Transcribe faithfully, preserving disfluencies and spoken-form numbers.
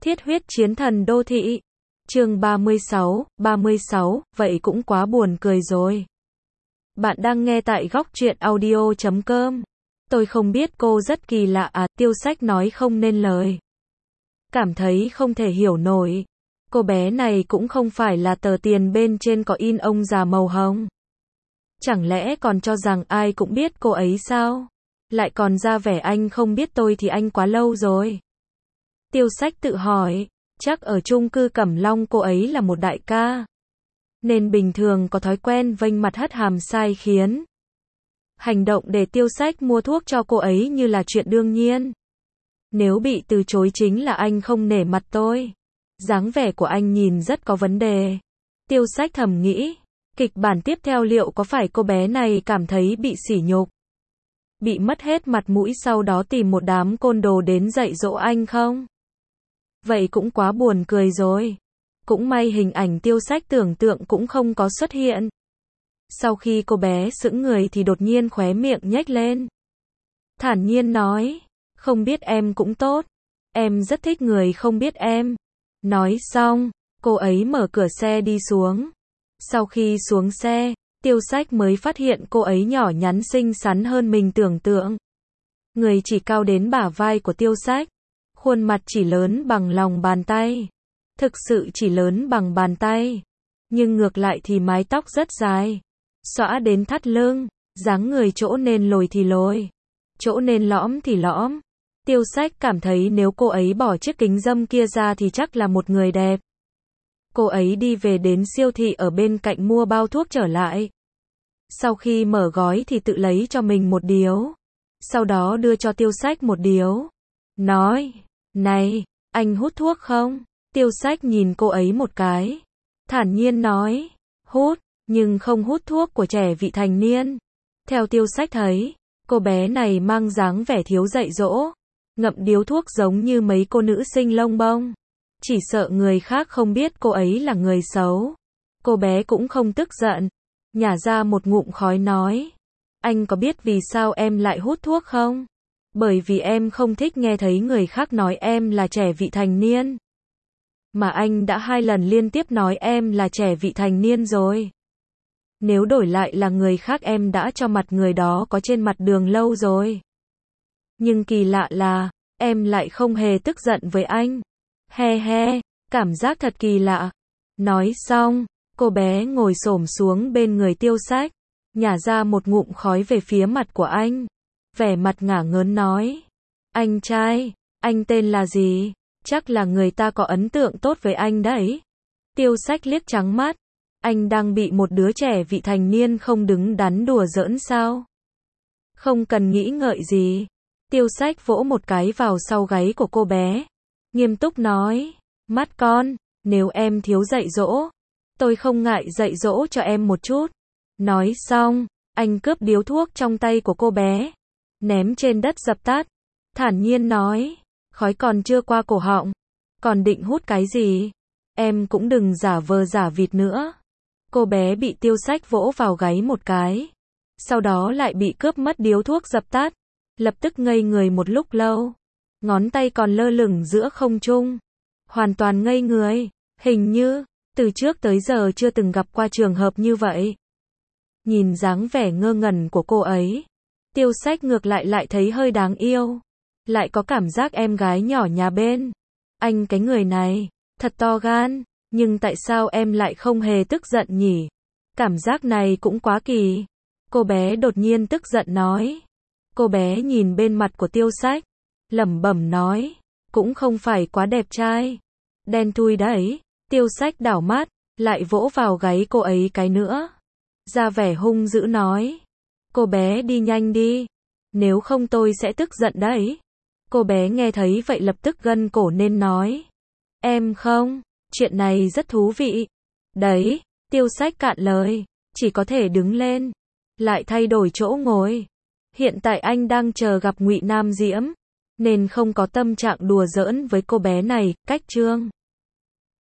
Thiết huyết chiến thần đô thị. Chương ba mươi sáu, ba mươi sáu, vậy cũng quá buồn cười rồi. Bạn đang nghe tại góc truyện audio chấm com. Tôi không biết cô rất kỳ lạ à, Tiêu Sách nói không nên lời. Cảm thấy không thể hiểu nổi. Cô bé này cũng không phải là tờ tiền bên trên có in ông già màu hồng. Chẳng lẽ còn cho rằng ai cũng biết cô ấy sao? Lại còn ra vẻ anh không biết tôi thì anh quá lâu rồi. Tiêu Sách tự hỏi, chắc ở chung cư Cẩm Long cô ấy là một đại ca. Nên bình thường có thói quen vênh mặt hất hàm sai khiến. Hành động để Tiêu Sách mua thuốc cho cô ấy như là chuyện đương nhiên. Nếu bị từ chối chính là anh không nể mặt tôi. Dáng vẻ của anh nhìn rất có vấn đề. Tiêu Sách thầm nghĩ, kịch bản tiếp theo liệu có phải cô bé này cảm thấy bị sỉ nhục, bị mất hết mặt mũi sau đó tìm một đám côn đồ đến dạy dỗ anh không? Vậy cũng quá buồn cười rồi. Cũng may hình ảnh Tiêu Sách tưởng tượng cũng không có xuất hiện. Sau khi cô bé sững người thì đột nhiên khóe miệng nhếch lên. Thản nhiên nói, không biết em cũng tốt. Em rất thích người không biết em. Nói xong, cô ấy mở cửa xe đi xuống. Sau khi xuống xe, Tiêu Sách mới phát hiện cô ấy nhỏ nhắn xinh xắn hơn mình tưởng tượng. Người chỉ cao đến bả vai của Tiêu Sách. Khuôn mặt chỉ lớn bằng lòng bàn tay. Thực sự chỉ lớn bằng bàn tay. Nhưng ngược lại thì mái tóc rất dài. Xõa đến thắt lưng. Dáng người chỗ nên lồi thì lồi. Chỗ nên lõm thì lõm. Tiêu Sách cảm thấy nếu cô ấy bỏ chiếc kính râm kia ra thì chắc là một người đẹp. Cô ấy đi về đến siêu thị ở bên cạnh mua bao thuốc trở lại. Sau khi mở gói thì tự lấy cho mình một điếu. Sau đó đưa cho Tiêu Sách một điếu. Nói, này, anh hút thuốc không? Tiêu Sách nhìn cô ấy một cái. Thản nhiên nói, hút, nhưng không hút thuốc của trẻ vị thành niên. Theo Tiêu Sách thấy, cô bé này mang dáng vẻ thiếu dạy dỗ. Ngậm điếu thuốc giống như mấy cô nữ sinh lông bông. Chỉ sợ người khác không biết cô ấy là người xấu. Cô bé cũng không tức giận. Nhả ra một ngụm khói nói. Anh có biết vì sao em lại hút thuốc không? Bởi vì em không thích nghe thấy người khác nói em là trẻ vị thành niên. Mà anh đã hai lần liên tiếp nói em là trẻ vị thành niên rồi. Nếu đổi lại là người khác em đã cho mặt người đó có trên mặt đường lâu rồi. Nhưng kỳ lạ là, em lại không hề tức giận với anh. He he, cảm giác thật kỳ lạ. Nói xong, cô bé ngồi xổm xuống bên người Tiêu Sách, nhả ra một ngụm khói về phía mặt của anh. Vẻ mặt ngả ngớn nói, anh trai, anh tên là gì? Chắc là người ta có ấn tượng tốt với anh đấy. Tiêu Sách liếc trắng mắt, anh đang bị một đứa trẻ vị thành niên không đứng đắn đùa giỡn sao? Không cần nghĩ ngợi gì. Tiêu Sách vỗ một cái vào sau gáy của cô bé. Nghiêm túc nói, mắt con, nếu em thiếu dạy dỗ, tôi không ngại dạy dỗ cho em một chút. Nói xong, anh cướp điếu thuốc trong tay của cô bé, ném trên đất dập tắt. Thản nhiên nói, khói còn chưa qua cổ họng, còn định hút cái gì? Em cũng đừng giả vờ giả vịt nữa. Cô bé bị Tiêu Sách vỗ vào gáy một cái, sau đó lại bị cướp mất điếu thuốc dập tắt. Lập tức ngây người một lúc lâu. Ngón tay còn lơ lửng giữa không trung. Hoàn toàn ngây người. Hình như, từ trước tới giờ chưa từng gặp qua trường hợp như vậy. Nhìn dáng vẻ ngơ ngẩn của cô ấy, Tiêu Sách ngược lại lại thấy hơi đáng yêu. Lại có cảm giác em gái nhỏ nhà bên. Anh cái người này, thật to gan. Nhưng tại sao em lại không hề tức giận nhỉ? Cảm giác này cũng quá kỳ. Cô bé đột nhiên tức giận nói. Cô bé nhìn bên mặt của Tiêu Sách, lẩm bẩm nói, cũng không phải quá đẹp trai. Đen thui đấy. Tiêu Sách đảo mắt, lại vỗ vào gáy cô ấy cái nữa. Ra vẻ hung dữ nói, cô bé đi nhanh đi, nếu không tôi sẽ tức giận đấy. Cô bé nghe thấy vậy lập tức gân cổ nên nói, em không, chuyện này rất thú vị. Đấy, Tiêu Sách cạn lời, chỉ có thể đứng lên, lại thay đổi chỗ ngồi. Hiện tại anh đang chờ gặp Ngụy Nam Diễm, nên không có tâm trạng đùa giỡn với cô bé này. Cách chương